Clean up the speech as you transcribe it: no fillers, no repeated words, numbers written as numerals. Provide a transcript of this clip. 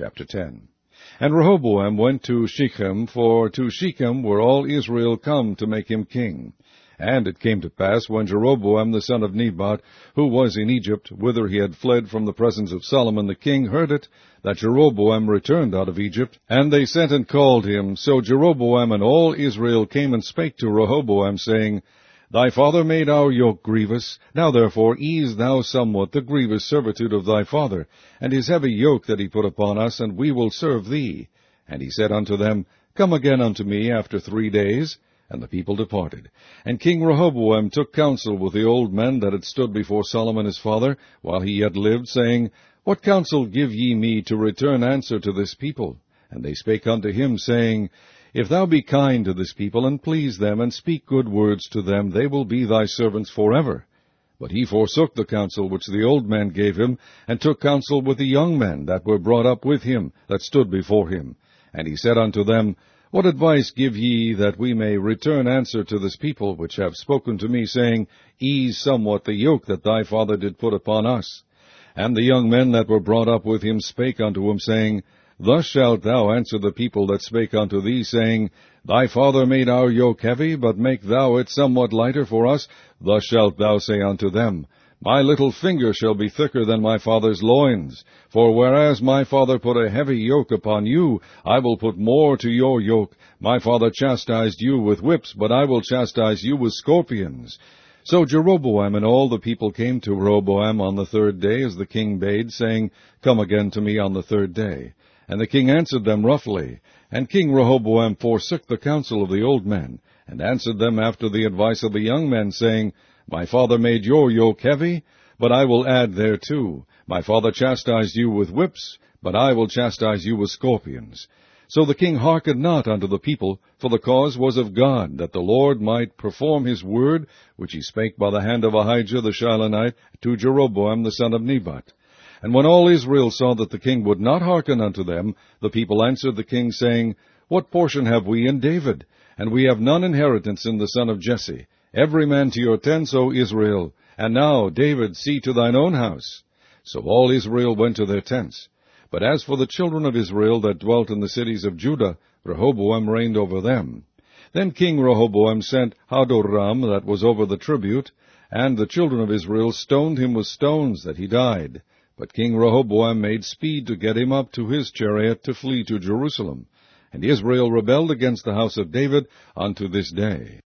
Chapter 10. And Rehoboam went to Shechem, for to Shechem were all Israel come to make him king. And it came to pass, when Jeroboam the son of Nebat, who was in Egypt, whither he had fled from the presence of Solomon the king, heard it, that Jeroboam returned out of Egypt. And they sent and called him. So Jeroboam and all Israel came and spake to Rehoboam, saying, Thy father made our yoke grievous. Now therefore ease thou somewhat the grievous servitude of thy father, and his heavy yoke that he put upon us, and we will serve thee. And he said unto them, Come again unto me after 3 days. And the people departed. And King Rehoboam took counsel with the old men that had stood before Solomon his father, while he yet lived, saying, What counsel give ye me to return answer to this people? And they spake unto him, saying, If thou be kind to this people, and please them, and speak good words to them, they will be thy servants forever. But he forsook the counsel which the old men gave him, and took counsel with the young men that were brought up with him, that stood before him. And he said unto them, What advice give ye, that we may return answer to this people, which have spoken to me, saying, Ease somewhat the yoke that thy father did put upon us? And the young men that were brought up with him spake unto him, saying, Thus shalt thou answer the people that spake unto thee, saying, Thy father made our yoke heavy, but make thou it somewhat lighter for us. Thus shalt thou say unto them, My little finger shall be thicker than my father's loins. For whereas my father put a heavy yoke upon you, I will put more to your yoke. My father chastised you with whips, but I will chastise you with scorpions. So Jeroboam and all the people came to Rehoboam on the 3rd day, as the king bade, saying, Come again to me on the 3rd day. And the king answered them roughly. And King Rehoboam forsook the counsel of the old men, and answered them after the advice of the young men, saying, My father made your yoke heavy, but I will add thereto. My father chastised you with whips, but I will chastise you with scorpions. So the king hearkened not unto the people, for the cause was of God, that the Lord might perform his word, which he spake by the hand of Ahijah the Shilonite to Jeroboam the son of Nebat. And when all Israel saw that the king would not hearken unto them, the people answered the king, saying, What portion have we in David? And we have none inheritance in the son of Jesse. Every man to your tents, O Israel. And now, David, see to thine own house. So all Israel went to their tents. But as for the children of Israel that dwelt in the cities of Judah, Rehoboam reigned over them. Then King Rehoboam sent Hadoram, that was over the tribute, and the children of Israel stoned him with stones, that he died. But King Rehoboam made speed to get him up to his chariot to flee to Jerusalem. And Israel rebelled against the house of David unto this day.